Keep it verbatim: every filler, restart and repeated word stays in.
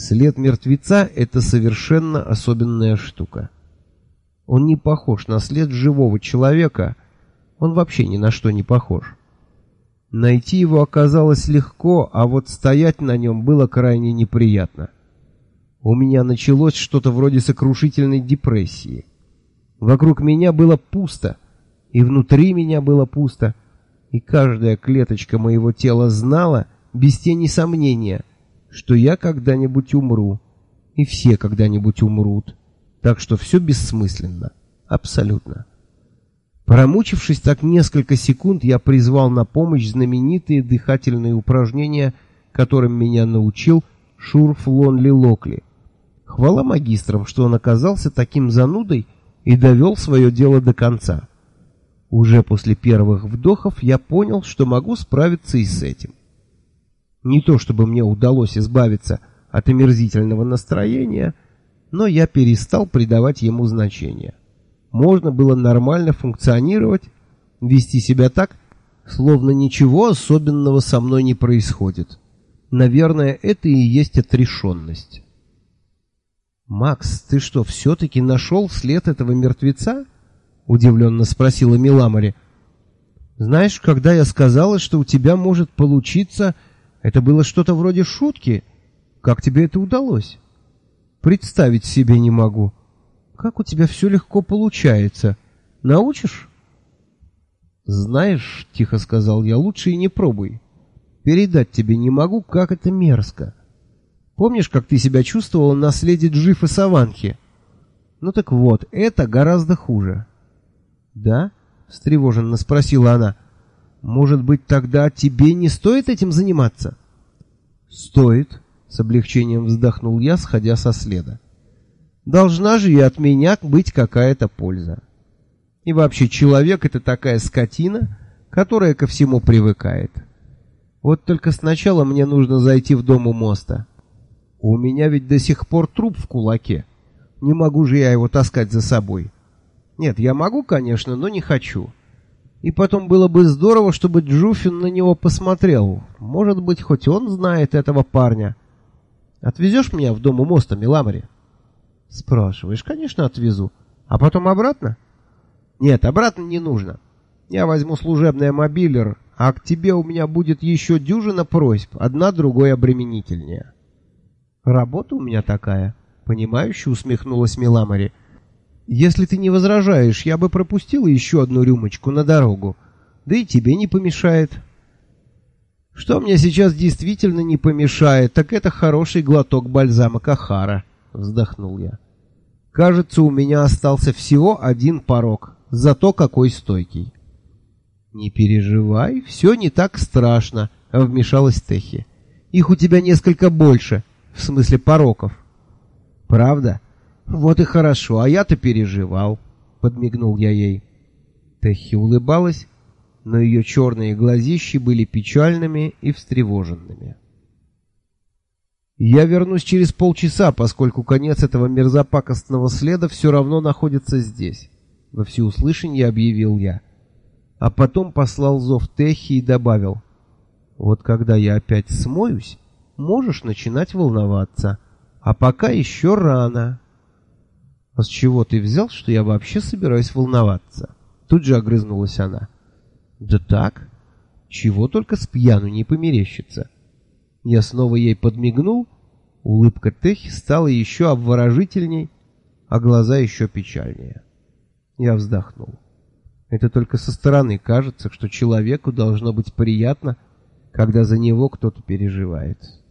След мертвеца — это совершенно особенная штука. Он не похож на след живого человека, он вообще ни на что не похож. Найти его оказалось легко, а вот стоять на нем было крайне неприятно. У меня началось что-то вроде сокрушительной депрессии. Вокруг меня было пусто, и внутри меня было пусто, и каждая клеточка моего тела знала, без тени сомнения, что я когда-нибудь умру, и все когда-нибудь умрут, так что все бессмысленно, абсолютно. Промучившись так несколько секунд, я призвал на помощь знаменитые дыхательные упражнения, которым меня научил Шурф Лонли Локли. Хвала магистрам, что он оказался таким занудой и довел свое дело до конца. Уже после первых вдохов я понял, что могу справиться и с этим. Не то чтобы мне удалось избавиться от омерзительного настроения, но я перестал придавать ему значения. Можно было нормально функционировать, вести себя так, словно ничего особенного со мной не происходит. Наверное, это и есть отрешенность. «Макс, ты что, все-таки нашел след этого мертвеца?» — удивленно спросила Миламори. «Знаешь, когда я сказала, что у тебя может получиться, это было что-то вроде шутки. Как тебе это удалось? Представить себе не могу. Как у тебя все легко получается. Научишь?» «Знаешь, — тихо сказал я, — лучше и не пробуй. Передать тебе не могу, как это мерзко. Помнишь, как ты себя чувствовала на следе Джифа Саванхи? Ну так вот, это гораздо хуже». «Да?» — встревоженно спросила она. «Может быть, тогда тебе не стоит этим заниматься?» «Стоит», — с облегчением вздохнул я, сходя со следа. «Должна же и от меня быть какая-то польза. И вообще, человек — это такая скотина, которая ко всему привыкает. Вот только сначала мне нужно зайти в дом у моста. У меня ведь до сих пор труп в кулаке. Не могу же я его таскать за собой. Нет, я могу, конечно, но не хочу. И потом было бы здорово, чтобы Джуфин на него посмотрел. Может быть, хоть он знает этого парня. Отвезешь меня в дом у моста, Миламори?» «Спрашиваешь, конечно, отвезу. А потом обратно?» «Нет, обратно не нужно. Я возьму служебный мобилер, а к тебе у меня будет еще дюжина просьб, одна другой обременительнее». «Работа у меня такая», — понимающе усмехнулась Миламори. «Если ты не возражаешь, я бы пропустила еще одну рюмочку на дорогу. Да и тебе не помешает». «Что мне сейчас действительно не помешает, так это хороший глоток бальзама Кахара», — вздохнул я. «Кажется, у меня остался всего один порог, зато какой стойкий». «Не переживай, все не так страшно», — вмешалась Техи. «Их у тебя несколько больше, в смысле пороков». «Правда? Вот и хорошо, а я-то переживал», — подмигнул я ей. Техи улыбалась, но ее черные глазищи были печальными и встревоженными. «Я вернусь через полчаса, поскольку конец этого мерзопакостного следа все равно находится здесь», — во всеуслышание объявил я. А потом послал зов Техи и добавил: «Вот когда я опять смоюсь, можешь начинать волноваться, а пока еще рано». «А с чего ты взял, что я вообще собираюсь волноваться?» Тут же огрызнулась она. «Да так, чего только с пьяну не померещится». Я снова ей подмигнул, улыбка Техи стала еще обворожительней, а глаза еще печальнее. Я вздохнул. Это только со стороны кажется, что человеку должно быть приятно, когда за него кто-то переживает.